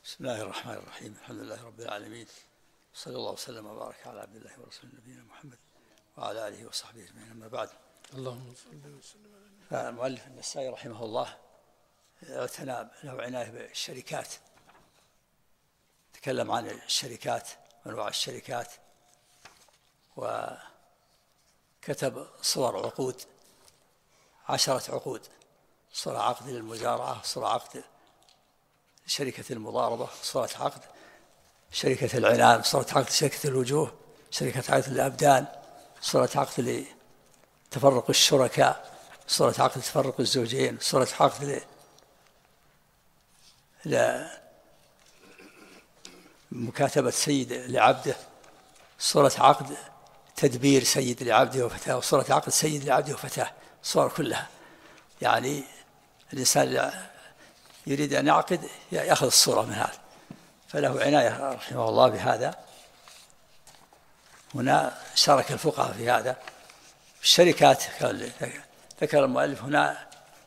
بسم الله الرحمن الرحيم. الحمد لله رب العالمين، صلى الله وسلم وبارك على عبد الله ورسوله نبينا محمد وعلى آله وصحبه أجمعين. أما بعد، اللهم صل وسلم على فالمؤلف النسائي رحمه الله اعتنى له عناية بالشركات، تكلم عن الشركات وأنواع الشركات، وكتب صور عقود 10 عقود: صورة عقد للمزارعة، صورة عقد شركة المضاربة، صورة عقد شركة العنان، صورة عقد شركة الوجوه، شركة عقد الأبدان، صورة عقد لتفرق الشركاء، صورة عقد تفرق الزوجين، صورة عقد لمكاتبة سيد لعبده، صورة عقد تدبير سيد لعبده وفتاه، وصورة عقد سيد لعبده وفتاه. صور كلها يعني الإنسان يريد أن يعقد يأخذ الصورة من هذا، فله عناية رحمه الله بهذا. هنا شارك الفقهاء في هذا. الشركات ذكر المؤلف هنا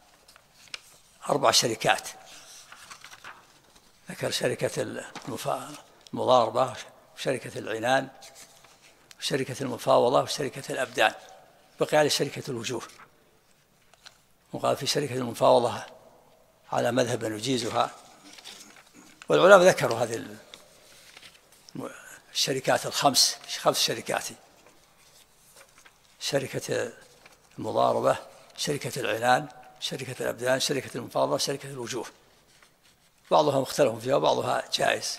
4 شركات، ذكر شركة المضاربة، وشركة العنان، وشركة المفاوضة، وشركة الأبدان. بقي على شركة الوجوه، وقال في شركة المفاوضة على مذهب نجيزها، والعلماء ذكروا هذه الشركات 5 شركات: شركة المضاربة، شركة العنان، شركة الأبدان، شركة المفاوضة، شركة الوجوه. بعضها مختلف فيها وبعضها جائز.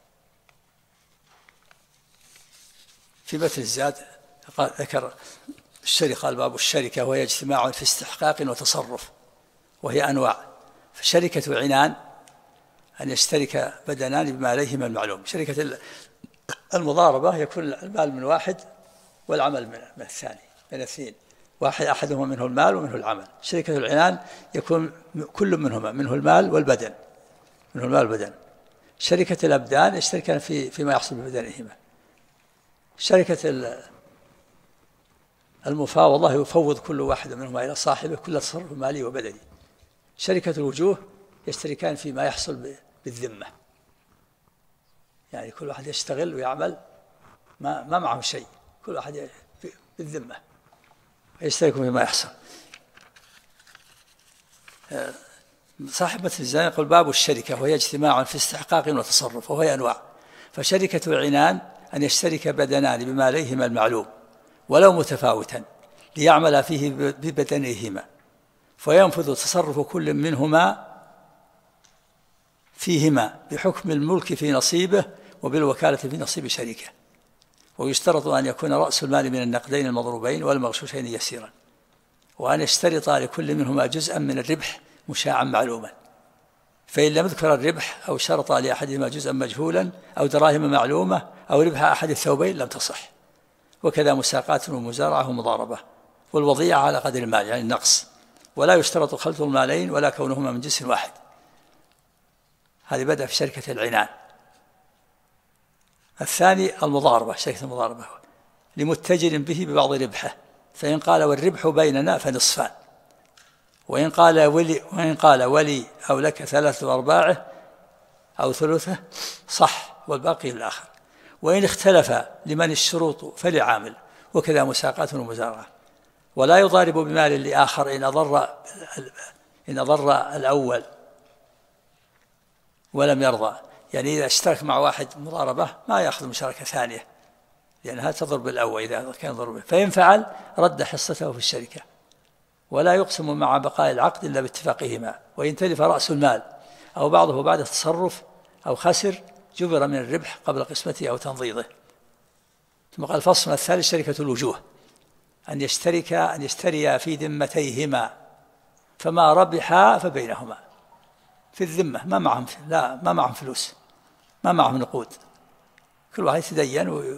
في متن الزاد ذكر الشركة، قال: باب الشركة وهي اجتماع في استحقاق وتصرف، وهي أنواع. فشركة عنان أن يشترك بدنان بما عليهما المعلوم. شركة المضاربة يكون المال من واحد والعمل من الثاني، من اثنين، واحد أحدهما منه المال ومنه العمل. شركة العنان يكون كل منهما منه المال والبدن، منه المال والبدن. شركة الأبدان يشتركان فيما يحصل ببدنهما. شركة المفاوضة يفوض كل واحد منهما إلى صاحبه كل تصرف مالي وبدني. شركة الوجوه يشتركان فيما يحصل بالذمة، يعني كل واحد يشتغل ويعمل ما معه شيء، كل واحد بالذمة يشتركون فيما يحصل. صاحب متن الزاد يقول: باب الشركة وهي اجتماع في استحقاق وتصرف، وهي أنواع. فشركة العنان أن يشترك بدنان بما عليهما المعلوم ولو متفاوتا ليعمل فيه ببدنيهما، فينفذ تصرف كل منهما فيهما بحكم الملك في نصيبه وبالوكالة في نصيب شريكه. ويشترط أن يكون رأس المال من النقدين المضروبين والمغشوشين يسيرا، وأن يشترط لكل منهما جزءا من الربح مشاعا معلوما. فإن لم يذكر الربح أو شرط لأحدهما جزءا مجهولا أو دراهم معلومة أو ربح أحد الثوبين لم تصح. وكذا مساقات ومزارعة ومضاربة. والوضيعة على قدر المال يعني النقص، ولا يشترط خلط المالين ولا كونهما من جنس واحد. هذه بدأ في شركة العنان. الثاني المضاربة، شركة المضاربة لمتجر به ببعض ربحه، فإن قال: والربح بيننا فنصفان، وإن قال ولي أو لك 3/4 أو ثلثه صح، والباقي للآخر. وإن اختلف لمن الشروط فلعامل. وكذا مساقات ومزارعة. ولا يضارب بمال لآخر إن أضر الأول ولم يرضى. يعني إذا اشترك مع واحد مضاربة ما يأخذ مشاركة ثانية، لأنها تضر بالأول إذا كان ضربه. فإن فعل رد حصته في الشركة. ولا يقسم مع بقاء العقد إلا باتفاقهما. وإن تلف رأس المال أو بعضه بعد التصرف أو خسر جبر من الربح قبل قسمته أو تنضيضه. ثم قال: الفصل الثالث شركة الوجوه أن يشتريا في ذمتيهما، فما ربحا فبينهما. في الذمة ما معهم فلوس، ما معهم نقود، كل واحد يتدين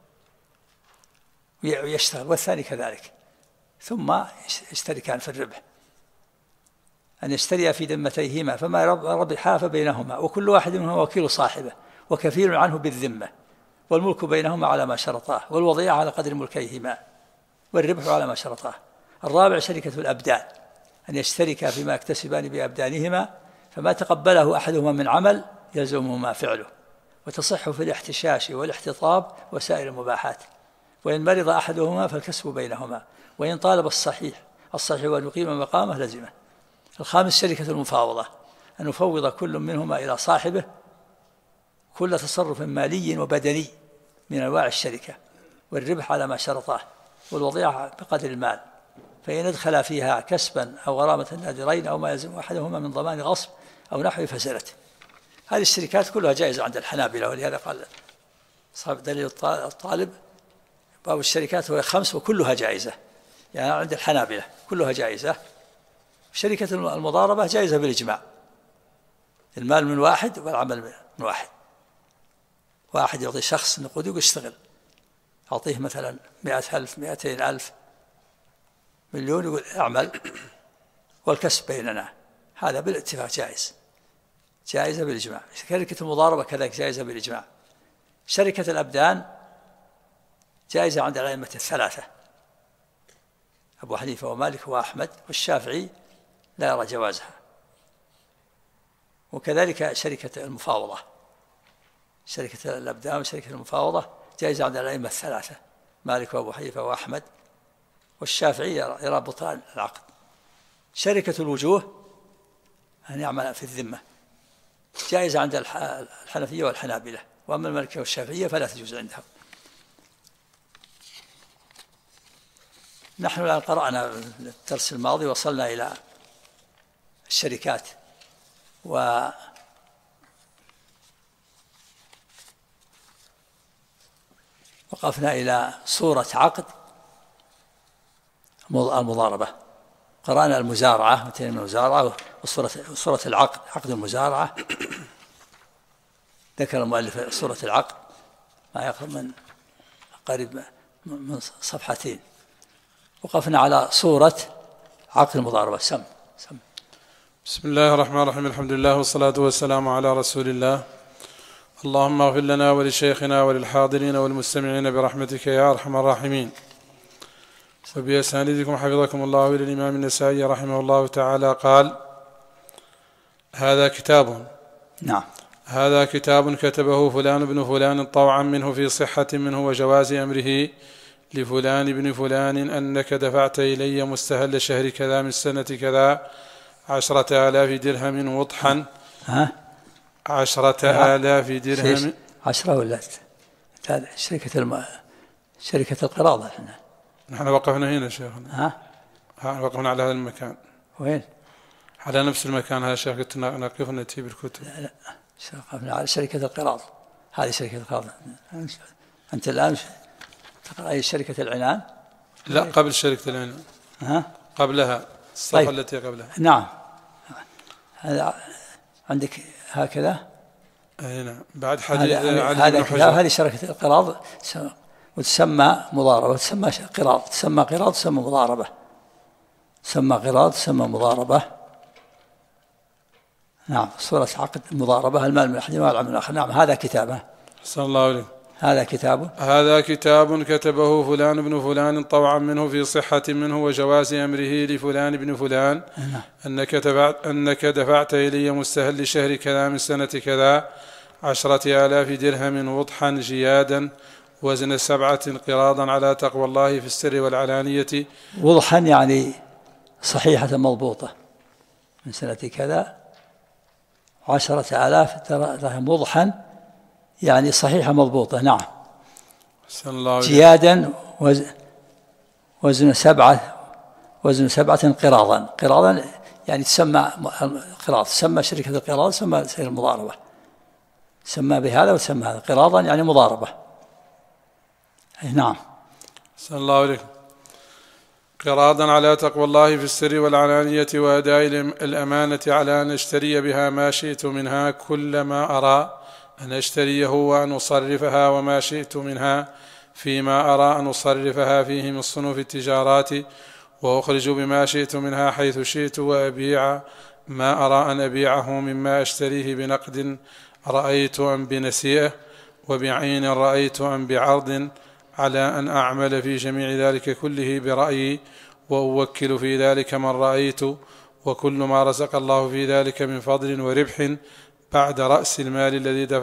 ويشتغل، والثاني كذلك، ثم يشتركان في الربح. أن يشتريا في ذمتيهما فما ربحا فبينهما، وكل واحد منهما وكيل صاحبه وكفيل عنه بالذمة، والملك بينهما على ما شرطاه، والوضيعة على قدر ملكيهما، والربح على ما شرطاه. الرابع شركة الأبدان أن يشتركا فيما يكتسبان بأبدانهما، فما تقبله أحدهما من عمل يلزمهما فعله، وتصح في الاحتشاش والاحتطاب وسائر المباحات. وإن مرض أحدهما فالكسب بينهما، وإن طالب الصحيح وأن يقيم مقامه لزمه. الخامس شركة المفاوضة، أن يفوض كل منهما إلى صاحبه كل تصرف مالي وبدني من أنواع الشركة، والربح على ما شرطاه، والوضيعة بقدر المال، فإن ادخل فيها كسبا أو غرامة النادرين أو ما يلزم أحدهما من ضمان غصب أو نحو فسدت. هذه الشركات كلها جائزة عند الحنابلة، ولهذا قال صاحب دليل الطالب باب الشركات هو 5 وكلها جائزة، يعني عند الحنابلة كلها جائزة. شركة المضاربة جائزة بالإجماع، المال من واحد والعمل من واحد. واحد يعطي شخص نقود يقول اشتغل، أعطيه مثلا 100,000 200,000 مليون يقول اعمل والكسب بيننا، هذا بالاتفاق جائزة بالإجماع. شركة المضاربة كذلك جائزة بالإجماع. شركة الأبدان جائزة عند الأئمة الثلاثة، أبو حنيفة ومالك وأحمد والشافعي لا يرى جوازها. وكذلك شركة المفاوضة، شركة الأبدان وشركة المفاوضة جائزة عند الأئمة الثلاثة، مالك وأبو حنيفة وأحمد والشافعي يرى بطلان العقد. شركة الوجوه أن يعمل في الذمة جائزة عند الحنفية والحنابلة، وأما المالكية والشافعية فلا تجوز عندهم. نحن الآن قرأنا الدرس الماضي وصلنا إلى الشركات، وقفنا إلى صورة عقد المضاربة. قرأنا المزارعة، مثل المزارعة وصورة العقد، عقد المزارعة. ذكر المؤلف صورة العقد ما يقرب من قريب من صفحتين. وقفنا على صورة عقد المضاربة. سم. بسم الله الرحمن الرحيم، الحمد لله والصلاة والسلام على رسول الله. اللهم اغفر لنا ولشيخنا وللحاضرين والمستمعين برحمتك يا أرحم الراحمين. وبأسانيدكم حفظكم الله إلى الإمام النسائي رحمه الله تعالى قال: هذا كتاب، نعم، هذا كتاب كتبه فلان بن فلان طوعا منه في صحة منه وجواز أمره لفلان بن فلان أنك دفعت إلي مستهل شهر كذا من سنة كذا 10,000 درهم وضحا. 10,000 درهم. 10 ولا شركة القراضة. نحن وقفنا هنا شيخنا. وقفنا على هذا المكان. وين؟ على نفس المكان هذا شيخ، كنت نقف نتي بالكتب. لا وقفنا على شركة القراض. هذه شركة القراض. أنت الآن تقرأ أي شركة العنان؟ لا، قبل شركة العنان. قبلها الصفحة طيب. التي قبلها. نعم، هذا عندك هكذا. نعم، بعد حديث هذه شركة القراض، وتسمى مضاربة، وتسمى قراض، تسمى قراض، تسمى مضاربة، تسمى قراض، تسمى مضاربة. نعم، صورة عقد مضاربة، المال من أحدهما والعمل من الآخر. نعم، هذا كتابه. أحسن الله عليك. هذا كتاب كتبه فلان بن فلان طوعا منه في صحة منه وجواز أمره لفلان بن فلان أنك دفعت إلي مستهل شهر كذا من سنة كذا 10,000 درهم وضحا جيادا وزن 7 قراضا على تقوى الله في السر والعلانية. وضحا يعني صحيحة مضبوطة من سنة كذا 10,000 درهم وضحا يعني صحيحة مضبوطة. نعم. جيادا وزن 7 قراضا يعني تسمى قراض، تسمى شركة القراض، تسمى سير المضاربة، تسمى بهذا وتسمى هذا قراضا يعني مضاربة. نعم. أحسن الله عليكم. قراضا على تقوى الله في السر والعلانية وأداء الأمانة على أن أشتري بها ما شئت منها كل ما أرى أن أشتريه وأن أصرفها وما شئت منها فيما أرى أن أصرفها فيه من صنوف التجارات، وأخرج بما شئت منها حيث شئت، وأبيع ما أرى أن أبيعه مما أشتريه بنقد رأيت أم بنسيئة، وبعين رأيت أم بعرض، على أن أعمل في جميع ذلك كله برأيي، وأوكل في ذلك من رأيت، وكل ما رزق الله في ذلك من فضل وربح بعد رأس المال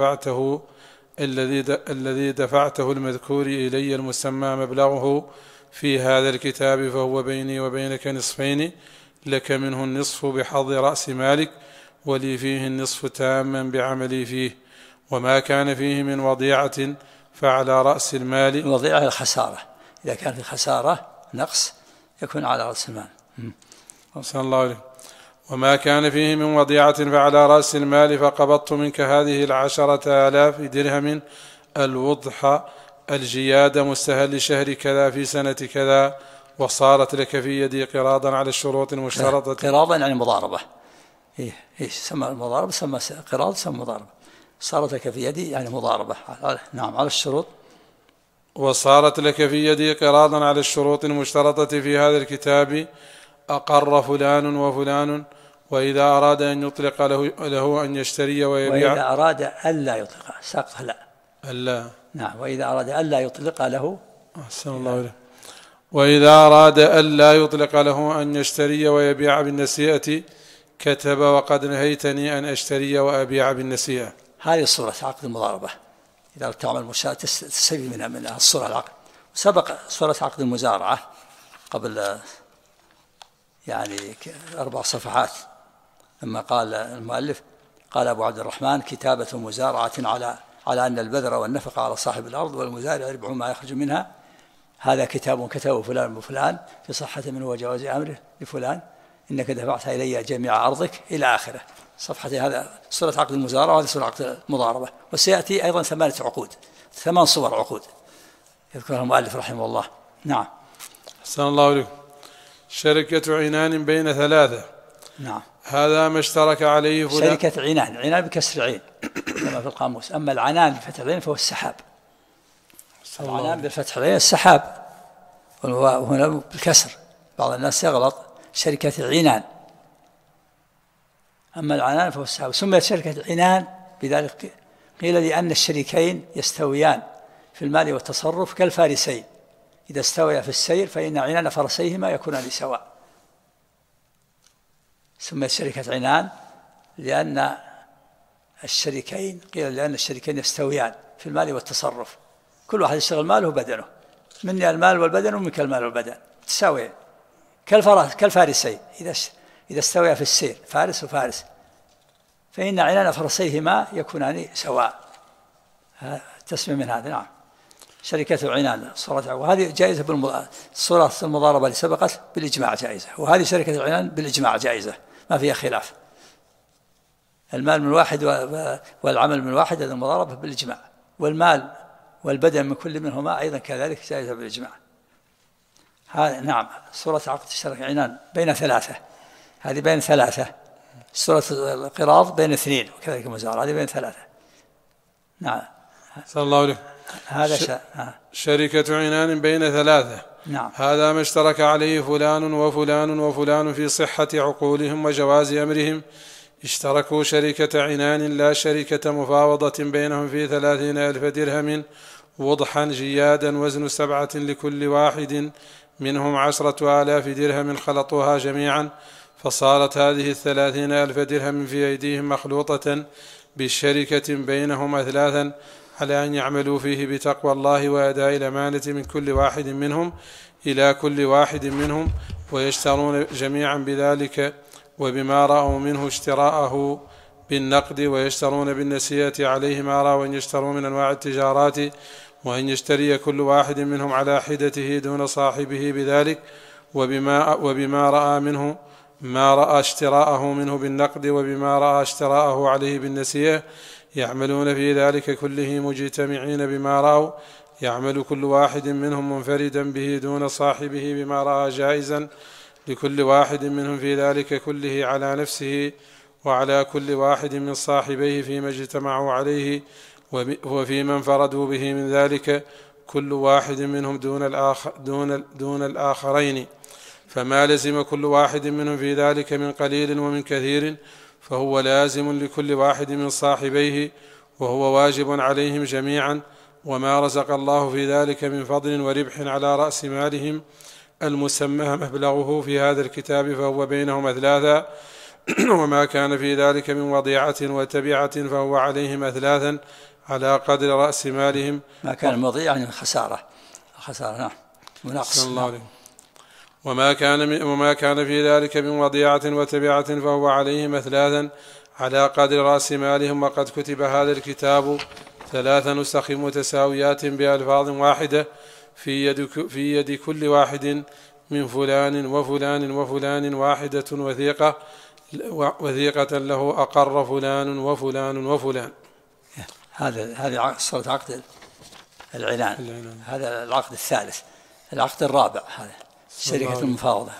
الذي دفعته المذكور إلي المسمى مبلغه في هذا الكتاب، فهو بيني وبينك نصفين، لك منه النصف بحظ رأس مالك، ولي فيه النصف تاما بعملي فيه. وما كان فيه من وضيعة فعلى رأس المال. الوضيعة الخسارة، إذا كان في خسارة نقص يكون على رأس المال. أحسن الله عليك. وما كان فيه من وضيعة فعلى رأس المال، فقبضت منك هذه 10,000 درهم الوضح الجياد مستهل شهر كذا في سنة كذا، وصارت لك في يدي قراضا على الشروط المشترطة. قراضا يعني مضاربة. سمى المضاربة، سمى قراض، سمى مضاربة. صارت لك في يدي يعني مضاربة. نعم، على الشروط. وصارت لك في يدي قراضا على الشروط المشترطة في هذا الكتاب، أقر فلان وفلان، وإذا أراد أن يطلق له أن يشتري ويبيع. وإذا أراد ألا يطلق ساقط لا. ألا. نعم، وإذا أراد ألا يطلق له. أحسن الله إليه. وإذا أراد ألا يطلق له أن يشتري ويبيع بالنسيئة كتب وقد نهيتني أن أشتري وأبيع بالنسيئة. هذه صورة عقد المضاربة. إذا تعمل مشاة تستفيد منها الصورة العقد. سبق صورة عقد المزارعة قبل يعني 4 صفحات، لما قال المؤلف قال أبو عبد الرحمن: كتابة مزارعة على أن البذر والنفقة على صاحب الأرض والمزارع يربح ما يخرج منها، هذا كتاب كتبه فلان وفلان في صحة منه وجواز أمره لفلان، إنك دفعت إلي جميع أرضك إلى آخره. صفحة هذا صورة عقد المزارعة، وهذه صورة عقد المضاربة. وسيأتي أيضا 8 عقود، 8 صور عقود يذكرها المؤلف رحمه الله. نعم. أحسن الله عليكم. شركة عنان بين 3. نعم. هذا ما اشترك عليه فلان. شركة عنان، عنان بكسر عين كما في القاموس. أما العنان بفتح العين فهو السحاب. العنان بفتح العين السحاب، وهنا بالكسر. بعض الناس يغلط، شركة عنان. أما العنان فهو السحاب. سميت شركة عنان بذلك قيل لأن الشريكين يستويان في المال والتصرف كالفارسين، إذا استويا في السير فإن عنان فرسيهما يكونان سواء. سميت شركة عنان لأن الشريكين، قيل لأن الشريكين يستويان في المال والتصرف، كل واحد يشتغل ماله وبدنه، مني المال والبدن ومنك المال والبدن، تساويان كالفارسين إذا استويا في السير، فارس وفارس، فإن عنان فرسيهما يكونان سواء. تسمى من هذا. نعم. شركة عنان صورة، وهذه جائزة صورة المضاربة اللي سبقت بالإجماع جائزة، وهذه شركة العنان بالإجماع جائزة، ما فيها خلاف. المال من واحد والعمل من واحد، هذا المضاربة بالإجماع، والمال والبدن من كل منهما أيضا كذلك جائزة بالإجماع. هذا نعم صورة عقد الشركة عنان بين 3، هذه بين 3. صورة القراض بين 2، وكذلك المزارعة هذه بين 3. نعم. صلى الله عليه. هذا شركة عنان بين 3. نعم. هذا ما اشترك عليه فلان وفلان وفلان في صحة عقولهم وجواز أمرهم. اشتركوا شركة عنان لا شركة مفاوضة بينهم في 30,000 درهم وضحا جيادا وزن 7 لكل واحد منهم 10,000 درهم خلطوها جميعا، فصارت هذه 30,000 درهم في أيديهم مخلوطة بالشركة بينهم أثلاثا، على أن يعملوا فيه بتقوى الله وأداء الأمانة من كل واحد منهم إلى كل واحد منهم، ويشترون جميعا بذلك وبما رأوا منه اشتراءه بالنقد، ويشترون بالنسيئة عليه ما رأوا أن يشتروا من أنواع التجارات، وأن يشتري كل واحد منهم على حدته دون صاحبه بذلك، وبما رأى منه ما رأى اشتراءه منه بالنقد، وبما رأى اشتراءه عليه بالنسيئة، يعملون في ذلك كله مجتمعين بما رأوا، يعمل كل واحد منهم منفردا به دون صاحبه بما رأى جائزا لكل واحد منهم في ذلك كله على نفسه وعلى كل واحد من صاحبيه فيما اجتمعوا عليه، وفيما انفردوا به من ذلك كل واحد منهم دون الآخرين، فما لزم كل واحد منهم في ذلك من قليل ومن كثير فهو لازم لكل واحد من صاحبيه، وهو واجب عليهم جميعا، وما رزق الله في ذلك من فضل وربح على رأس مالهم المسمى مبلغه في هذا الكتاب فهو بينهم 3، وما كان في ذلك من وضيعة وتبعة فهو عليهم أثلاثا على قدر رأس مالهم. ما كان وضيعة يعني خسارة نعم مناقص. وما كان في ذلك من وضيعة وتبعة فهو عليهم أثلاثا على قدر رأس مالهم. وقد كتب هذا الكتاب 3 نسخ متساويات بألفاظ واحدة في يد كل واحد من فلان وفلان وفلان واحدة وثيقة له أقر فلان وفلان وفلان. هذه صورة عقد العنان. هذا العقد الثالث. العقد الرابع هذا شركة المفاوضة.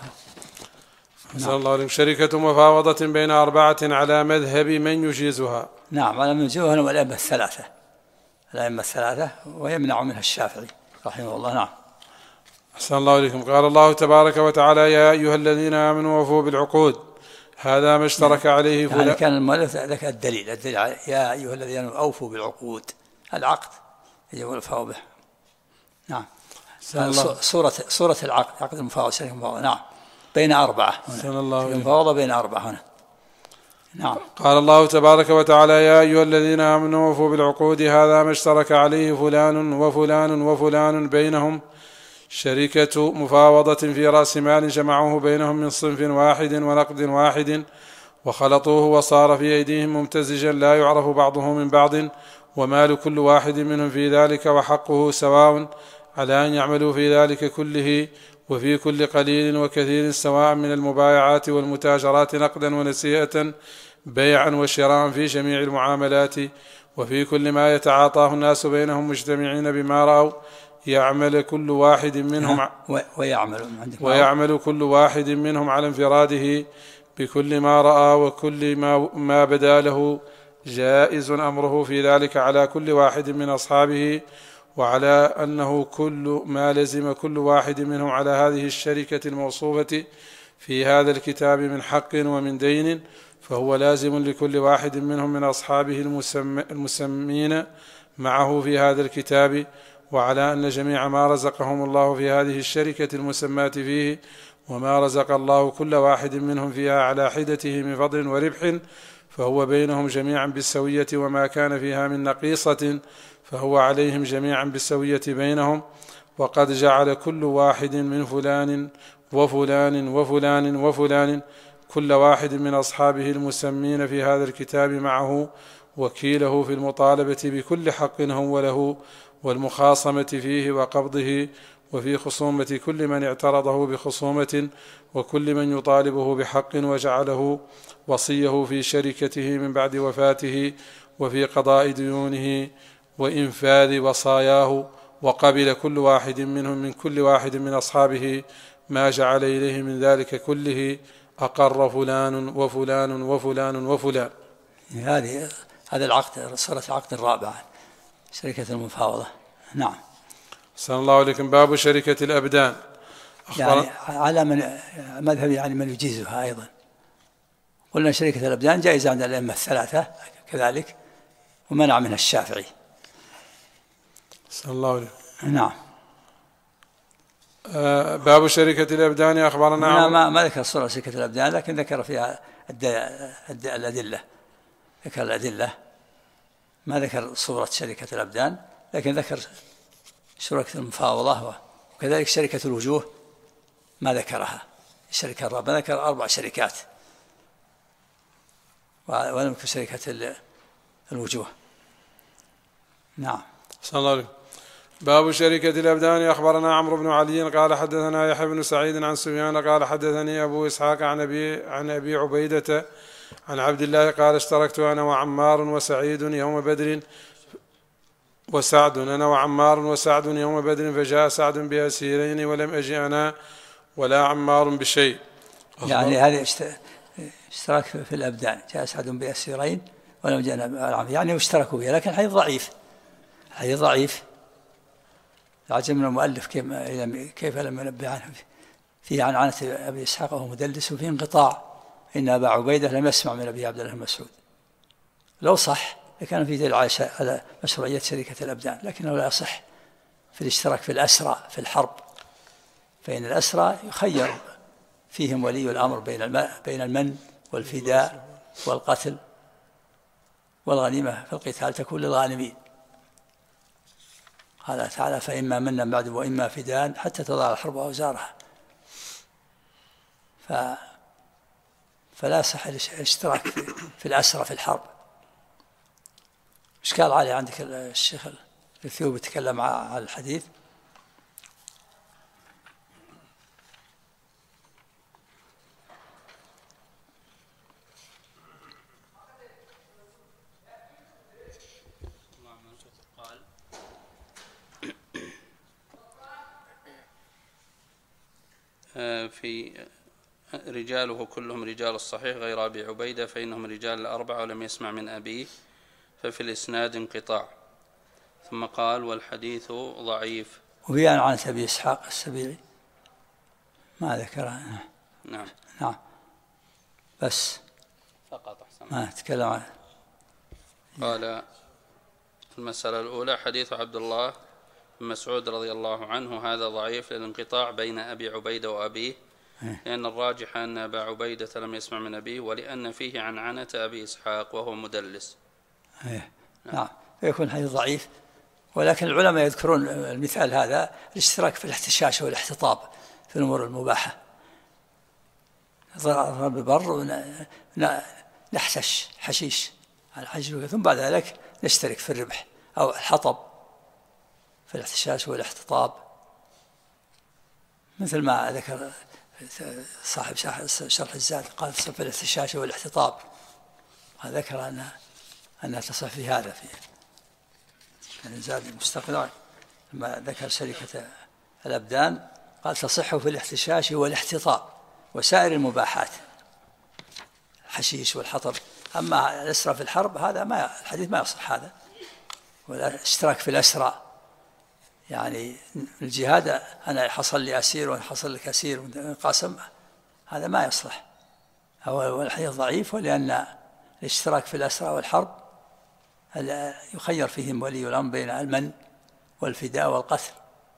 صلى الله عليه. شركة مفاوضة بين 4 على مذهب من يجيزها. نعم على من يجيزها الأئمة الثلاثة ويمنع منها الشافعي رحمه الله. نعم. أحسن الله إليكم. قال الله تبارك وتعالى: يا أيها الذين آمنوا وفوا بالعقود هذا ما اشترك عليه فلان. يعني كان المؤلف ذكر الدليل يا أيها الذين آمنوا أوفوا بالعقود. العقد يجب الوفاء به. نعم. صورة العقد عقد المفاوضة شركة المفاوضة. نعم بين 4 المفاوضة بين 4 هنا. نعم. قال الله تبارك وتعالى: يا أيها الذين آمنوا وفوا بالعقود هذا ما اشترك عليه فلان وفلان وفلان بينهم شركة مفاوضة في رأس مال جمعوه بينهم من صنف واحد ونقد واحد وخلطوه وصار في أيديهم ممتزجا لا يعرف بعضه من بعض ومال كل واحد منهم في ذلك وحقه سواء على أن يعملوا في ذلك كله وفي كل قليل وكثير سواء من المبايعات والمتاجرات نقدا ونسيئة بيعا وشراء في جميع المعاملات وفي كل ما يتعاطاه الناس بينهم مجتمعين بما رأوا يعمل كل واحد منهم ويعمل كل واحد منهم على انفراده بكل ما رأى وكل ما بدا له جائز أمره في ذلك على كل واحد من أصحابه وعلى أنه كل ما لزم كل واحد منهم على هذه الشركة الموصوفة في هذا الكتاب من حق ومن دين فهو لازم لكل واحد منهم من أصحابه المسمين معه في هذا الكتاب وعلى أن جميع ما رزقهم الله في هذه الشركة المسماة فيه وما رزق الله كل واحد منهم فيها على حدته من فضل وربح فهو بينهم جميعا بالسوية وما كان فيها من نقيصة فهو عليهم جميعا بالسوية بينهم وقد جعل كل واحد من فلان وفلان وفلان وفلان كل واحد من أصحابه المسمين في هذا الكتاب معه وكيله في المطالبة بكل حق هو له والمخاصمة فيه وقبضه وفي خصومة كل من اعترضه بخصومة وكل من يطالبه بحق وجعله وصيه في شركته من بعد وفاته وفي قضاء ديونه وإنفاذ وصاياه وقبل كل واحد منهم من كل واحد من أصحابه ما جعل إليه من ذلك كله أقر فلان وفلان وفلان وفلان. هذا العقد صورة العقد الرابع شركة المفاوضة. نعم. صلى الله عليكم. باب شركة الأبدان يعني على من مذهب يعني من يجيزها أيضا. قلنا شركة الأبدان جائزة عند الأئمة الثلاثة كذلك ومنع منها الشافعي. صلى الله عليه. نعم. باب شركة الأبدان أخبرنا ما ذكر صورة شركة الأبدان لكن ذكر فيها الأدلة. ذكر الأدلة ما ذكر صورة شركة الأبدان لكن ذكر شركة المفاوضة وكذلك شركة الوجوه ما ذكرها. الشركة الرابعة ذكر 4 شركات ولم يذكر شركة الوجوه. نعم. صلى الله عليه. باب شركة الأبدان أخبرنا عمرو بن علي قال حدثنا يحيى بن سعيد عن سفيان قال حدثني أبو إسحاق عن أبي عبيدة عن عبد الله قال اشتركت أنا وعمار وسعيد يوم بدر أنا وعمار وسعد يوم بدر فجاء سعد بأسيرين ولم أجي أنا ولا عمار بشيء. يعني هذا اشتراك في الأبدان جاء سعد بأسيرين ولم أجي أنا يعني اشتركوا بها لكن الحديث ضعيف. العجب من المؤلف كيف لم ينبه عنه فيه عن عنة أبي إسحاق وهو مدلس وفيه انقطاع إن أبا عبيدة لم يسمع من أبي عبد الله المسعود. لو صح لكان في دليل على مشروعية شركة الأبدان لكنه لا يصح في الاشتراك في الأسرى في الحرب فإن الأسرى يخير فيهم ولي الأمر بين المن والفداء والقتل والغنيمة في القتال تكون للغانمين. قال تعالى فإما منا بعد وإما فداء حتى تضع الحرب أوزارها. فلا يصح الاشتراك في الأسرى في الحرب. إشكال عالي عندك الشيخ الثيوبي تكلم على الحديث. في رجاله كلهم رجال الصحيح غير أبي عبيدة فإنهم رجال الأربعة ولم يسمع من أبيه، ففي الإسناد انقطاع. ثم قال والحديث ضعيف. وبيان عن أبي إسحاق السبيعي ما ذكره. نعم بس فقط أحسن ما تكلم عنه. قال المسألة الأولى حديث عبد الله بن مسعود رضي الله عنه هذا ضعيف للانقطاع بين أبي عبيدة وأبيه، لأن الراجح أن أبا عبيدة لم يسمع من أبيه، ولأن فيه عنعنة أبي إسحاق وهو مدلس. نعم يكون حديث ضعيف. ولكن العلماء يذكرون المثال هذا الاشتراك في الاحتشاش والاحتطاب في الأمور المباحة. ضرب البر نحتش حشيش على حجر، ثم بعد ذلك نشترك في الربح أو الحطب في الاحتشاش والاحتطاب، مثل ما ذكر صاحب شرح الزاد قال في الاحتشاش والاحتطاب. ذكر أنها تصح في هذا في الزاد المستقنع لما ذكر شركة الأبدان قال تصح في الاحتشاش والاحتطاب وسائر المباحات الحشيش والحطب. أما الأسرى في الحرب هذا الحديث ما يصح هذا. ولا اشتراك في الأسرى يعني الجهاد أنا حصل لي أسير وحصل لك أسير وقاسم، هذا ما يصلح. هو الحديث ضعيف، ولأن الاشتراك في الأسرى والحرب يخير فيهم ولي الأمر بين المن والفداء والقتل.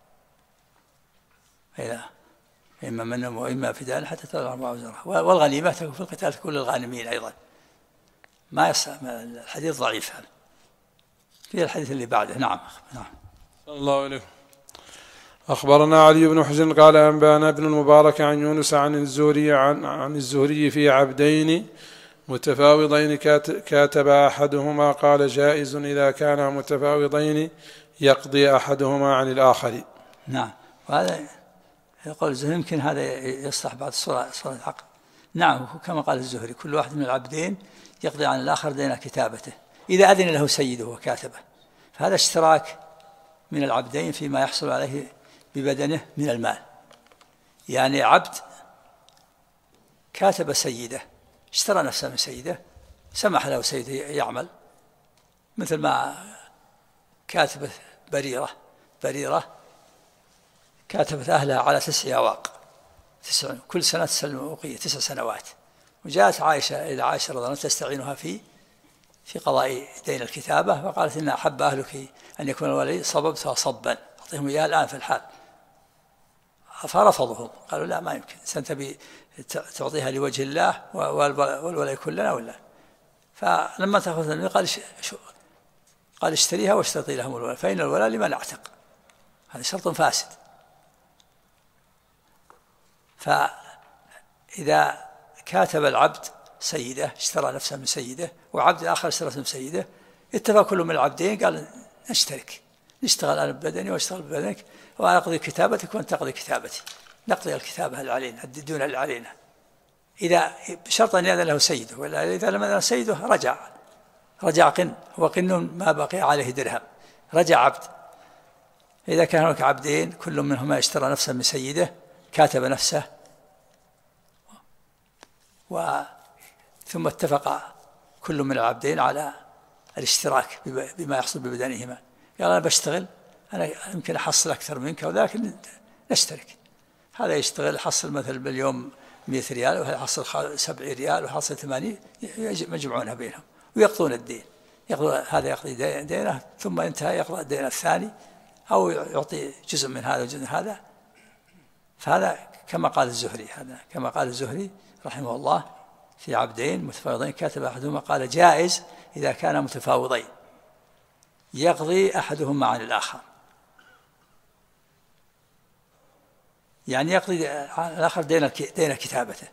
إما من وإما فداء حتى تضع الحرب أوزارها. والغنيمة في القتال تكون للغانمين أيضا. ما يصح، الحديث ضعيف هذا. في الحديث اللي بعده. نعم الله عليه. أخبرنا علي بن حجر قال أنبانا ابن المبارك عن يونس عن الزهري في عبدين متفاوضين كاتب أحدهما قال جائز إذا كانا متفاوضين يقضي أحدهما عن الآخر. نعم. وهذا يقول الزهري يمكن هذا يصلح بعد صورة عقد. نعم كما قال الزهري كل واحد من العبدين يقضي عن الآخر دين كتابته إذا أذن له سيده وكاتبه. فهذا اشتراك من العبدين فيما يحصل عليه ببدنه من المال. يعني عبد كاتب سيده اشترى نفسه من سيده، سمح له سيده يعمل، مثل ما كاتبة بريرة كاتبت أهلها على 9 أواق، كل سنة تسلم أوقية 9 سنوات. وجاءت عائشة إلى عائشة رضي الله عنها تستعينها في قضاء دين الكتابة، فقالت إن أحب أهلك أن يكون الولي صببتها صبا أعطيهم إياه الآن في الحال. فرفضهم قالوا لا ما يمكن، سنتبي تعطيها لوجه الله والولا يكون لنا ولا. فلما تأخذ النبي قال اشتريها واشترطي لهم الولا فإن الولا لمن اعتق، هذا شرط فاسد. فإذا كاتب العبد سيده اشترى نفسه من سيده وعبد آخر اشترى نفسه من سيده، اتفق كل من العبدين قال نشترك، نشتغل أنا ببدني واشتغل ببدنك وأنا أقضي كتابتك وأنت تقضي كتابتي، نقضي الكتابة اللي علينا الدون اللي علينا، إذا بشرط أن يأذن له سيده، ولا إذا لم يأذن سيده رجع قن، وقن ما بقي عليه درهم، رجع عبد. إذا كان هناك عبدين كل منهما اشترى نفسه من سيده كاتب نفسه ثم اتفق كل من العبدين على الاشتراك بما يحصل ببدنهما، قال أنا بشتغل، أنا يمكن أحصل أكثر منك ولكن نشترك. هذا يشتغل يحصل مثل باليوم 100 ريال وهذا يحصل 70 ريال ويحصل 80، يجمعونها بينهم ويقضون الدين. هذا يقضي دينه ثم انتهى يقضي الدين الثاني أو يعطي جزء من هذا وجزء من هذا. فهذا كما قال الزهري، رحمه الله في عبدين متفاوضين كاتب أحدهما قال جائز إذا كان متفاوضين يقضي أحدهما عن الآخر، يعني يقضي عن الآخر دين كتابته،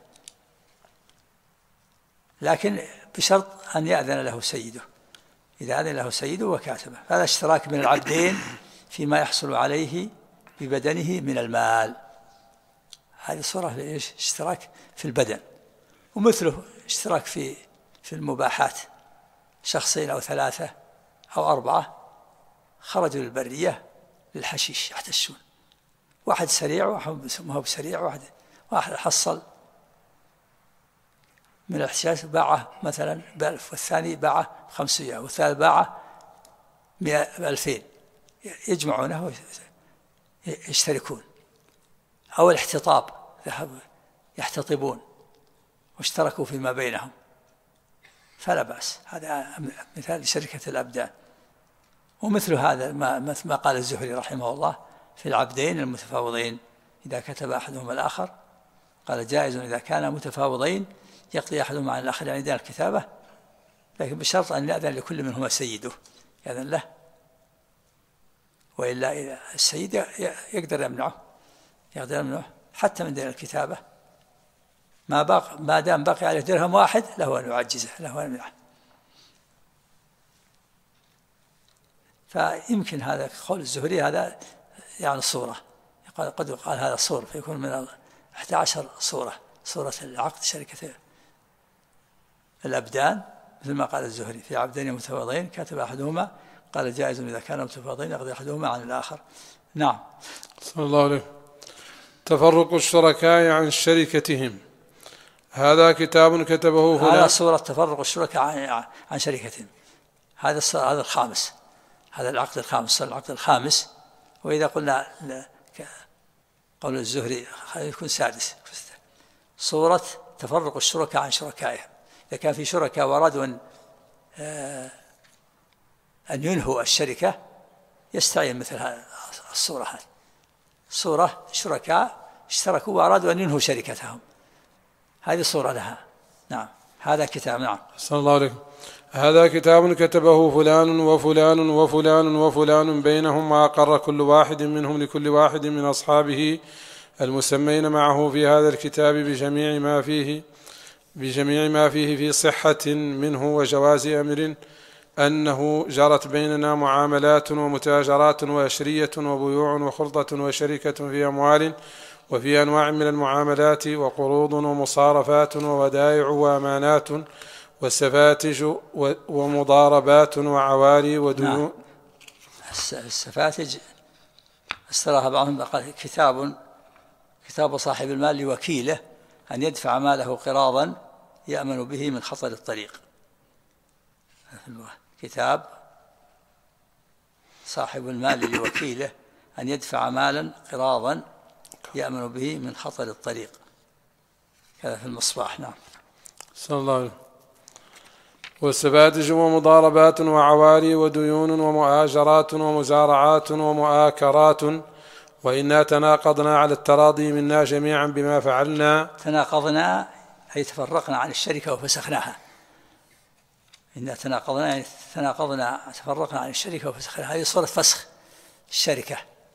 لكن بشرط أن يأذن له سيده، إذا أذن له سيده وكاتبه. هذا اشتراك من العبدين فيما يحصل عليه ببدنه من المال. هذه صورة لإيش؟ اشتراك في البدن. ومثله اشتراك في المباحات، شخصين أو ثلاثة أو أربعة خرجوا للبرية للحشيش يحتشون، واحد سريع واحد ما هو بسريع، واحد حصل من الاحتشاش باعه مثلا ب1000 والثاني باعه 500 والثالث باعه 2000، يجمعونه ويشتركون. أو الاحتطاب، ذهبوا يحتطبون واشتركوا فيما بينهم، فلا بأس. هذا مثال شركة الأبدان. ومثل هذا ما قال الزهري رحمه الله في العبدين المتفاوضين إذا كتب أحدهما الآخر، قال جائز إذا كان متفاوضين يقضي أحدهما عن الآخر، يعني دين الكتابة، لكن بشرط أن يأذن لكل منهما سيده، يأذن له، وإلا إذا السيد يقدر يمنعه حتى من دين الكتابة، ما دام بقي عليه درهم واحد له أن يعجزه، له أن يمنعه. فيمكن هذا قول الزهري هذا يعني صورة، قد يقال هذا صورة، فيكون من 11 صورة العقد شركة الأبدان، مثل ما قال الزهري في عبدين متفاوضين كاتب أحدهما، قال جائز إذا كانوا متفاوضين يقضي أحدهما عن الآخر. نعم. صلى الله عليه. تفرق الشركاء عن شركتهم، هذا كتاب كتبه فلان. هذا صورة تفرق الشركاء عن شركتهم، هذا الخامس، هذا العقد الخامس، العقد الخامس. وإذا قلنا قول الزهري يكون سادس، صورة تفرق الشركاء عن شركائهم. إذا كان في شركاء وأرادوا أن ينهوا الشركة يستعين مثل هذه الصورة، هذه صورة شركاء اشتركوا وأرادوا أن ينهوا شركتهم، هذه صورة لها. نعم. هذا كتاب. نعم. صلى الله عليه. هذا كتاب كتبه فلان وفلان وفلان وفلان بينهم، وأقر كل واحد منهم لكل واحد من أصحابه المسمين معه في هذا الكتاب بجميع ما فيه في صحة منه وجواز أمر، أنه جرت بيننا معاملات ومتاجرات وأشرية وبيوع وخلطة وشركة في أموال وفي أنواع من المعاملات وقروض ومصارفات وودائع وأمانات وسفاتج ومضاربات وعواري وديون. نعم. السفاتج استراها بعضهم قال كتاب صاحب المال لوكيله أن يدفع ماله قراضا يأمن به من خطر الطريق. كتاب صاحب المال لوكيله أن يدفع مالا قراضا يأمن به من خطر الطريق، هذا في المصباح. نعم. صلى الله عليه. والسفاتج ومضاربات وعواري وديون ومؤاجرات ومزارعات ومؤاكرات، وإنا تناقضنا على التراضي منا جميعا بما فعلنا. تناقضنا أي تفرقنا عن الشركة وفسخناها. إنا تناقضنا يعني تفرقنا عن الشركة وفسخناها، هذه صورة فسخ الشركة.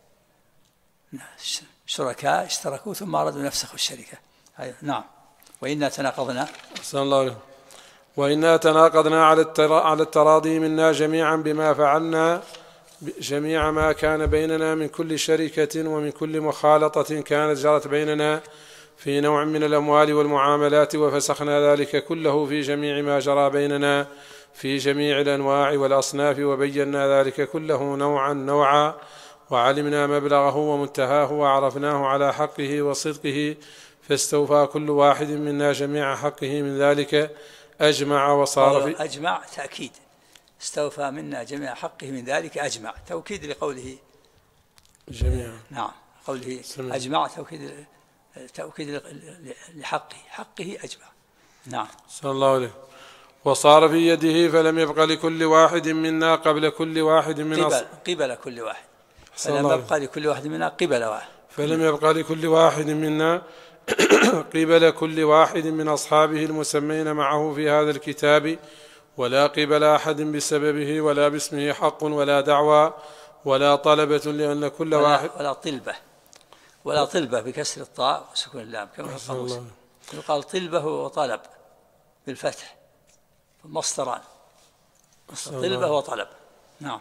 شركاء اشتركوا ثم أرادوا أن يفسخوا الشركة. نعم. وإنا تناقضنا. صلى الله عليه. وإنا تناقضنا على التراضي منا جميعا بما فعلنا جميع ما كان بيننا من كل شركة ومن كل مخالطة كانت جرت بيننا في نوع من الأموال والمعاملات، وفسخنا ذلك كله في جميع ما جرى بيننا في جميع الأنواع والأصناف، وبينا ذلك كله نوعا وعلمنا مبلغه ومنتهاه وعرفناه على حقه وصدقه، فاستوفى كل واحد منا جميع حقه من ذلك، أجمع وصار في أجمع تأكيد، استوفى منا جميع حقه من ذلك، أجمع توكيد لقوله جميعا. نعم. قوله أجمع توكيد حقه أجمع. نعم. صلى الله عليه. وصار في يده فلم يبق لكل واحد منا قبل كل واحد من قبل كل واحد، فلم يبق لكل واحد منا قبل واحد، فلم يبق لكل واحد منا قبل كل واحد من أصحابه المسمين معه في هذا الكتاب، ولا قبل أحد بسببه، ولا باسمه حق ولا دعوى ولا طلبة، لأن كل واحد ولا طلبة بكسر الطاء وسكون اللام كما في القاموس. يقال طلبة وطلب بالفتح مصدران، طلبة وطلب. نعم.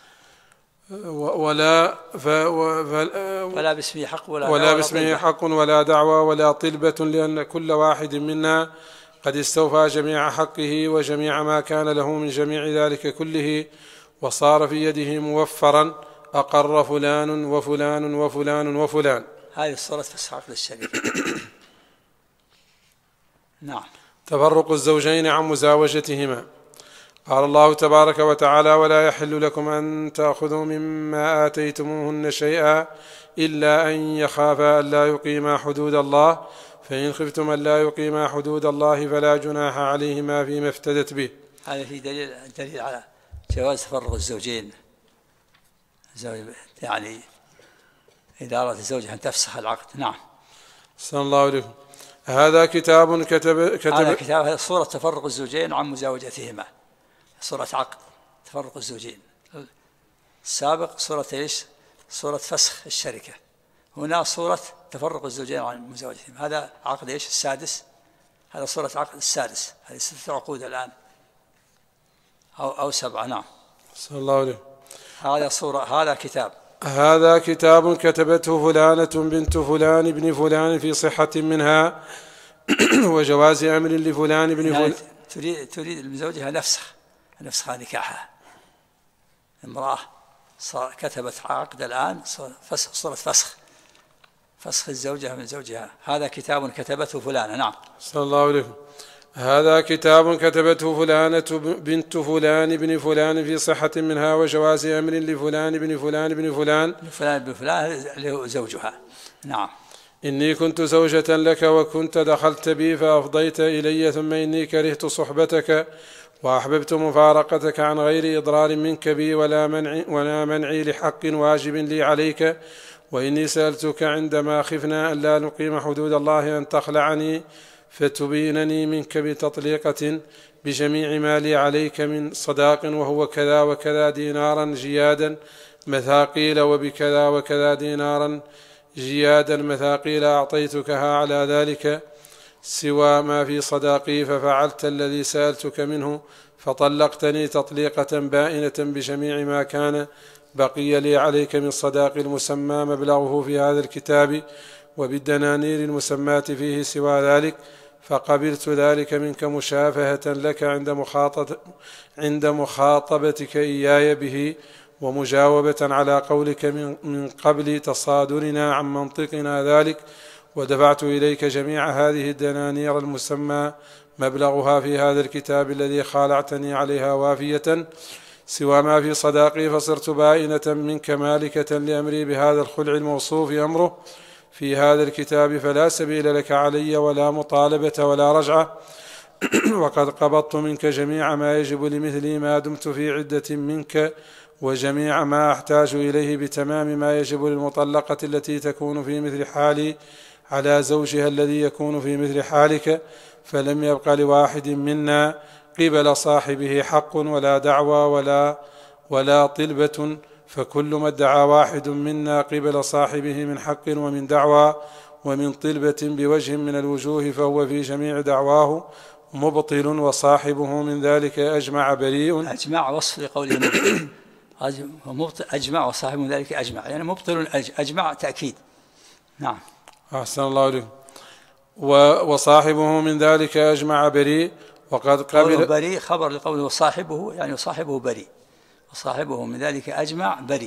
ولا باسمه حق ولا باسمه حق ولا دعوى ولا طلبة، لأن كل واحد منا قد استوفى جميع حقه وجميع ما كان له من جميع ذلك كله، وصار في يده موفرا، أقر فلان وفلان وفلان وفلان. هذه صورة فسخ عقد الشريك. نعم. تفرق الزوجين عن مزاوجتهما. قال الله تبارك وتعالى: ولا يحل لكم أن تأخذوا مما آتيتموهن شيئا إلا أن يخافا ألا يقيما حدود الله، فإن خفتم ألا يقيما حدود الله فلا جناح عليهما فيما افتدت به. هذا في دليل على جواز تفرق الزوجين، يعني إذا أراد الزوجة أن تفسخ العقد. نعم. صلى الله عليه. هذا كتاب هذا كتاب صورة تفرق الزوجين عن مزاوجتهما، صورة عقد تفرق الزوجين. السابق صورة ايش؟ صورة فسخ الشركة. هنا صورة تفرق الزوجين عن مزاوجتهم. هذا عقد ايش؟ السادس. هذا صورة عقد السادس. هذه 6 عقود الآن أو 7. نعم. صلى الله عليه. هذا صورة. هذا كتاب كتبته فلانة بنت فلان ابن فلان في صحة منها وجواز أمر لفلان ابن فلان. تريد المزوجها نفسخ نكاحها. امرأة كتبت عقد الآن صورة فسخ الزوجة من زوجها. هذا كتاب كتبته فلانة. نعم. صلى الله عليه. هذا كتاب كتبته فلانة بنت فلان ابن فلان في صحة منها وجواز أمر لفلان ابن فلان ابن فلان له زوجها. نعم. إني كنت زوجة لك وكنت دخلت بي فأفضيت إلي، ثم إني كرهت صحبتك وأحببت مفارقتك عن غير إضرار منك بي ولا منعي لحق واجب لي عليك، وإني سألتك عندما خفنا ألا نقيم حدود الله أن تخلعني فتبينني منك بتطليقة بجميع ما لي عليك من صداق، وهو كذا وكذا دينارا جيادا مثاقيل، وبكذا وكذا دينارا جيادا مثاقيل أعطيتكها على ذلك سوى ما في صداقي، ففعلت الذي سألتك منه فطلقتني تطليقة بائنة بجميع ما كان بقي لي عليك من صداق المسمى مبلغه في هذا الكتاب وبالدنانير المسماة فيه سوى ذلك، فقبلت ذلك منك مشافهة لك عند مخاطبتك إياي به، ومجاوبة على قولك من قبل تصادرنا عن منطقنا ذلك، ودفعت إليك جميع هذه الدنانير المسمى مبلغها في هذا الكتاب الذي خالعتني عليها وافية سوى ما في صداقي، فصرت بائنة منك مالكة لأمري بهذا الخلع الموصوف أمره في هذا الكتاب، فلا سبيل لك علي ولا مطالبة ولا رجعة، وقد قبضت منك جميع ما يجب لمثلي ما دمت في عدة منك، وجميع ما أحتاج إليه بتمام ما يجب للمطلقة التي تكون في مثل حالي على زوجها الذي يكون في مثل حالك، فلم يبق لواحد منا قبل صاحبه حق ولا دعوى ولا طلبة، فكل ما ادعى واحد منا قبل صاحبه من حق ومن دعوى ومن طلبة بوجه من الوجوه فهو في جميع دعواه مبطل، وصاحبه من ذلك أجمع بريء. أجمع وصف لقوله مبطل. أجمع وصاحبه من ذلك أجمع، يعني مبطل أجمع تأكيد. نعم. أحسن الله عليكم. وصاحبه من ذلك أجمع بريء، وقد قبل بريء خبر لقوله وصاحبه، يعني وصاحبه بريء، وصاحبه من ذلك أجمع بريء،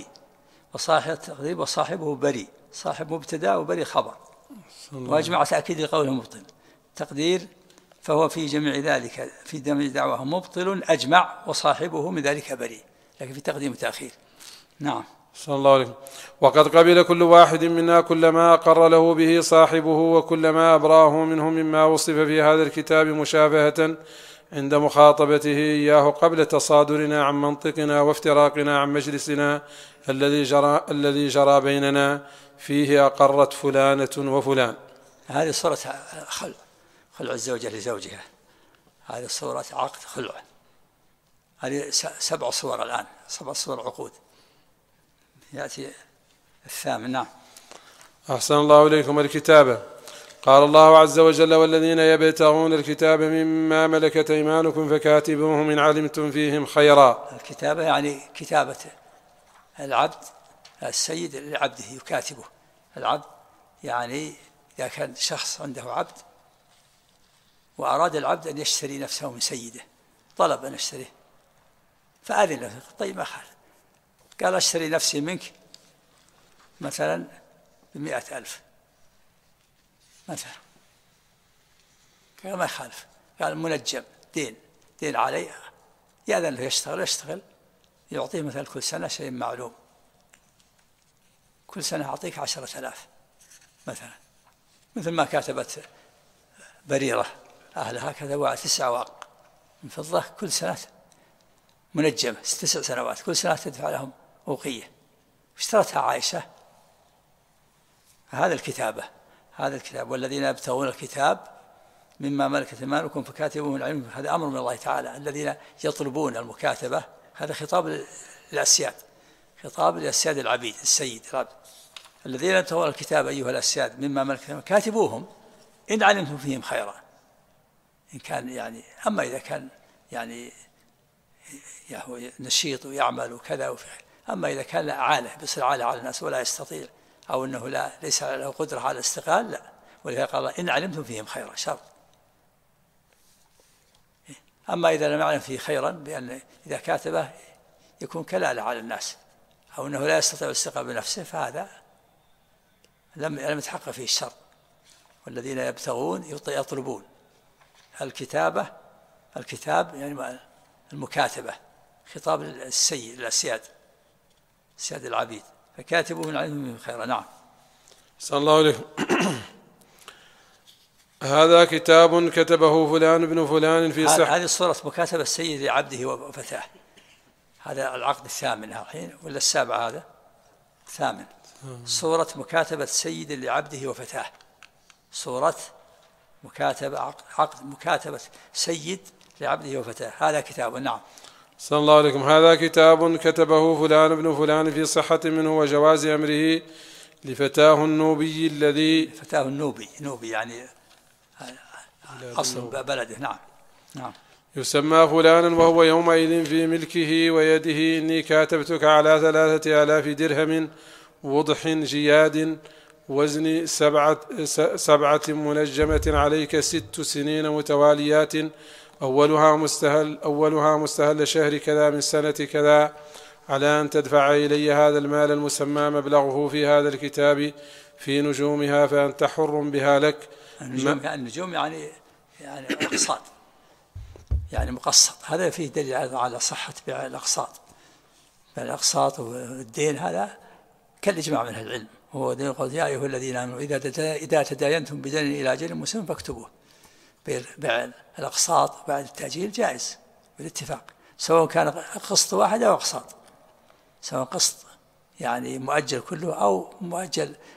وصاحبه بريء، صاحب مبتدا وبريء خبر، وأجمع تأكيد لقوله مبطل تقدير فهو في جميع ذلك في جميع دعواه مبطل أجمع وصاحبه من ذلك بريء، لكن في تقديم وتأخير. نعم. صلى الله عليه. وقد قبل كل واحد منا كل ما أقر له به صاحبه وكل ما أبراه منه مما وصف في هذا الكتاب مشافهة عند مخاطبته إياه قبل تصادرنا عن منطقنا وافتراقنا عن مجلسنا الذي جرى بيننا فيه أقرت فلانة وفلان. هذه صورة خلع الزوجة لزوجها، هذه صورة عقد خلع. هذه 7 صور الآن، 7 صور عقود. يأتي الثامن. نعم. أحسن الله إليكم. الكتابة. قال الله عز وجل: والذين يبتغون الكتاب مما ملكت أيمانكم فكاتبوهم إن علمتم فيهم خيرا. الكتابة يعني كتابة العبد، السيد لعبده يكاتبه. العبد يعني إذا كان شخص عنده عبد وأراد العبد أن يشتري نفسه من سيده، طلب أن يشتريه فأذن له، طيب ما خالف، قال أشتري نفسي منك مثلا ب100,000 مثلا، قال ما يخالف، قال منجم دين علي، يأذن له يشتغل، يعطيه مثلا كل سنة شيء معلوم، كل سنة أعطيك 10,000 مثلا، مثل ما كاتبت بريرة أهلها كتبوا 9 أواق من فضة كل سنة منجمة 9 سنوات، كل سنة تدفع لهم أوقية، اشترتها عائشة. هذا الكتابة، هذا الكتاب. والذين يبتغون الكتاب مما ملكت أيمانكم فكاتبوهم إن علمتم، هذا أمر من الله تعالى. الذين يطلبون المكاتبة، هذا خطاب للأسياد، خطاب للأسياد العبيد، السيد العبد. الذين يبتغون الكتاب أيها الأسياد مما ملكت أيمانكم كاتبوهم إن علمتم فيهم خيرا، إن كان يعني، أما إذا كان يعني نشيط ويعمل وكذا أما إذا كان لا عالة، بيصير عالة على الناس ولا يستطيع، أو أنه ليس له قدرة على الاستقلال، لا. ولذلك قال إن علمتم فيهم خيرا، شرط. أما إذا لم يعلم فيه خيرا، بأن إذا كاتبه يكون كلالة على الناس، أو أنه لا يستطيع الاستقلال بنفسه، فهذا لم يتحقق فيه الشرط. والذين يبتغون يطلبون الكتابة، الكتاب يعني المكاتبة، خطاب السيد الأسياد، السياد العبيد، فكاتبوه من علمهم خيرا. نعم. صلى الله عليه. هذا كتاب كتبه فلان ابن فلان في صحة. هذه صورة مكاتبة السيد لعبده وفتاه. هذا العقد الثامن الحين ولا السابع؟ هذا الثامن. صورة مكاتبة سيد لعبده وفتاه، صورة مكاتبة عقد مكاتبة سيد لعبده وفتاه، هذا كتاب. نعم. صلى الله عليكم. هذا كتاب كتبه فلان ابن فلان في صحة منه وجواز أمره لفتاه النوبي الذي، فتاه النوبي يعني أصل بلده. نعم. نعم. يسمى فلانا وهو يومئذ في ملكه ويده، إني كاتبتك على 3,000 درهم وضح جياد وزن 7 منجمة عليك 6 سنين متواليات، أولها مستهل شهر كذا من سنة كذا، على أن تدفع إلي هذا المال المسمى مبلغه في هذا الكتاب في نجومها، فأنت حر بها لك. النجوم يعني أقساط، يعني مقسط. هذا فيه دليل على صحة بيع الأقساط. الأقساط والدين هذا كالإجماع من العلم. هو دين قال يا أيها الذين آمنوا إذا تداينتم بدين إلى أجل مسمى فاكتبوه. بيع الأقساط بعد التأجيل جائز بالاتفاق، سواء كان قسط واحد أو أقساط، سواء قسط يعني مؤجل كله أو مؤجل